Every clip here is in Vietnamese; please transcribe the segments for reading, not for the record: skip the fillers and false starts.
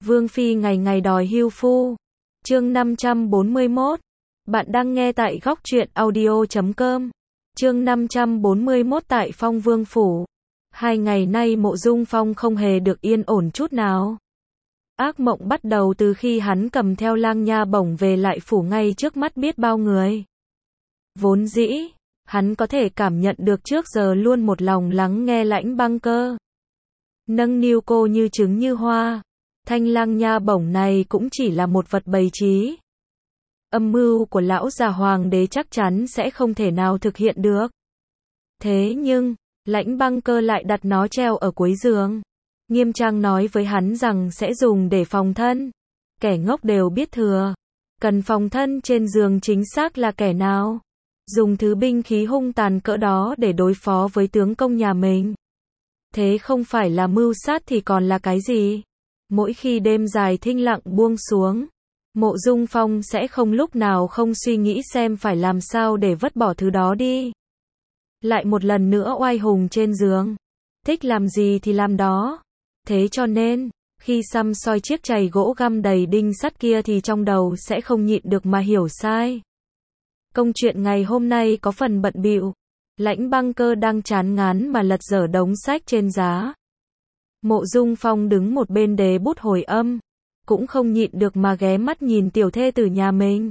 Vương Phi ngày ngày đòi hưu phu. Chương 541. Bạn đang nghe tại góc truyện audio.com. Chương 541 tại Phong Vương Phủ. 2 ngày nay Mộ Dung Phong không hề được yên ổn chút nào. Ác mộng bắt đầu từ khi hắn cầm theo Lang Nha Bổng về lại phủ ngay trước mắt biết bao người. Vốn dĩ, hắn có thể cảm nhận được trước giờ luôn một lòng lắng nghe Lãnh Băng Cơ. Nâng niu cô như trứng như hoa. Thanh Lang Nha Bổng này cũng chỉ là một vật bày trí. Âm mưu của lão già hoàng đế chắc chắn sẽ không thể nào thực hiện được. Thế nhưng, Lãnh Băng Cơ lại đặt nó treo ở cuối giường. Nghiêm trang nói với hắn rằng sẽ dùng để phòng thân. Kẻ ngốc đều biết thừa. Cần phòng thân trên giường chính xác là kẻ nào? Dùng thứ binh khí hung tàn cỡ đó để đối phó với tướng công nhà mình. Thế không phải là mưu sát thì còn là cái gì? Mỗi khi đêm dài thinh lặng buông xuống, Mộ Dung Phong sẽ không lúc nào không suy nghĩ xem phải làm sao để vứt bỏ thứ đó đi. Lại một lần nữa oai hùng trên giường. Thích làm gì thì làm đó. Thế cho nên, khi săm soi chiếc chày gỗ găm đầy đinh sắt kia thì trong đầu sẽ không nhịn được mà hiểu sai. Công chuyện ngày hôm nay có phần bận bịu. Lãnh Băng Cơ đang chán ngán mà lật dở đống sách trên giá. Mộ Dung Phong đứng một bên đề bút hồi âm, cũng không nhịn được mà ghé mắt nhìn tiểu thê tử nhà mình.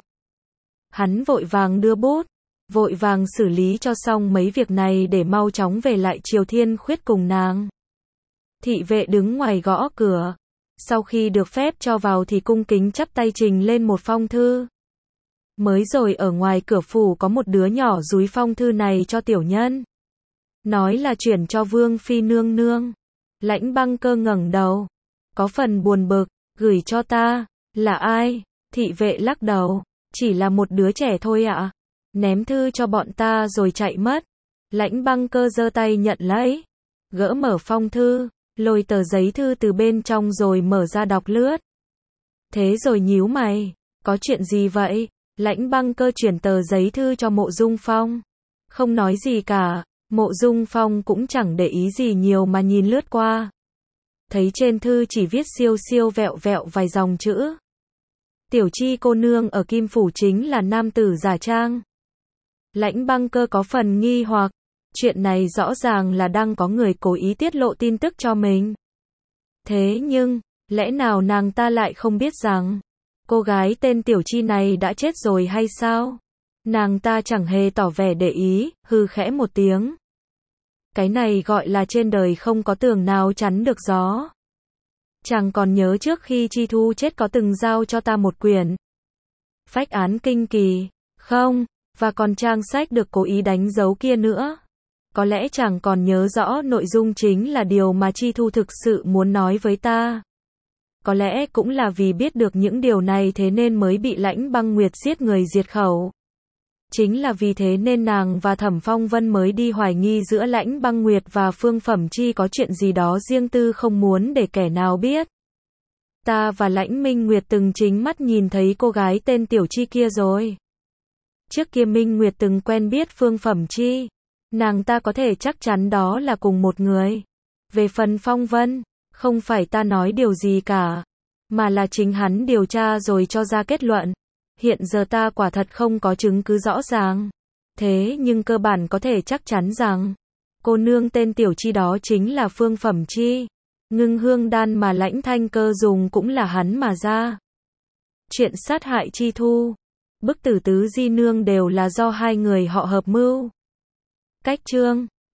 Hắn vội vàng đưa bút, vội vàng xử lý cho xong mấy việc này để mau chóng về lại Triều Thiên Khuyết cùng nàng. Thị vệ đứng ngoài gõ cửa, sau khi được phép cho vào thì cung kính chắp tay trình lên một phong thư. Mới rồi ở ngoài cửa phủ có một đứa nhỏ dúi phong thư này cho tiểu nhân. Nói là chuyển cho Vương Phi nương nương. Lãnh Băng Cơ ngẩng đầu, có phần buồn bực, gửi cho ta, là ai? Thị vệ lắc đầu, chỉ là một đứa trẻ thôi ạ. Ném thư cho bọn ta rồi chạy mất. Lãnh Băng Cơ giơ tay nhận lấy, gỡ mở phong thư, lôi tờ giấy thư từ bên trong rồi mở ra đọc lướt. Thế rồi nhíu mày, có chuyện gì vậy? Lãnh Băng Cơ chuyển tờ giấy thư cho Mộ Dung Phong. Không nói gì cả, Mộ Dung Phong cũng chẳng để ý gì nhiều mà nhìn lướt qua. Thấy trên thư chỉ viết siêu siêu vẹo vẹo vài dòng chữ. Tiểu Chi cô nương ở Kim Phủ chính là nam tử giả trang. Lãnh Băng Cơ có phần nghi hoặc, chuyện này rõ ràng là đang có người cố ý tiết lộ tin tức cho mình. Thế nhưng, lẽ nào nàng ta lại không biết rằng cô gái tên Tiểu Chi này đã chết rồi hay sao? Nàng ta chẳng hề tỏ vẻ để ý, hừ khẽ một tiếng. Cái này gọi là trên đời không có tường nào chắn được gió. Chàng còn nhớ trước khi Chi Thu chết có từng giao cho ta một quyển phách án kinh kỳ, không? Và còn trang sách được cố ý đánh dấu kia nữa. Có lẽ chàng còn nhớ rõ nội dung chính là điều mà Chi Thu thực sự muốn nói với ta. Có lẽ cũng là vì biết được những điều này thế nên mới bị Lãnh Băng Nguyệt giết người diệt khẩu. Chính là vì thế nên nàng và Thẩm Phong Vân mới đi hoài nghi giữa Lãnh Băng Nguyệt và Phương Phẩm Chi có chuyện gì đó riêng tư không muốn để kẻ nào biết. Ta và Lãnh Minh Nguyệt từng chính mắt nhìn thấy cô gái tên Tiểu Chi kia rồi. Trước kia Minh Nguyệt từng quen biết Phương Phẩm Chi. Nàng ta có thể chắc chắn đó là cùng một người. Về phần Phong Vân, không phải ta nói điều gì cả, mà là chính hắn điều tra rồi cho ra kết luận. Hiện giờ ta quả thật không có chứng cứ rõ ràng. Thế nhưng cơ bản có thể chắc chắn rằng cô nương tên Tiểu Chi đó chính là Phương Phẩm Chi. Ngưng hương đan mà Lãnh Thanh Cơ dùng cũng là hắn mà ra. Chuyện sát hại Chi Thu, bức tử Tứ Di Nương đều là do hai người họ hợp mưu. Cách chương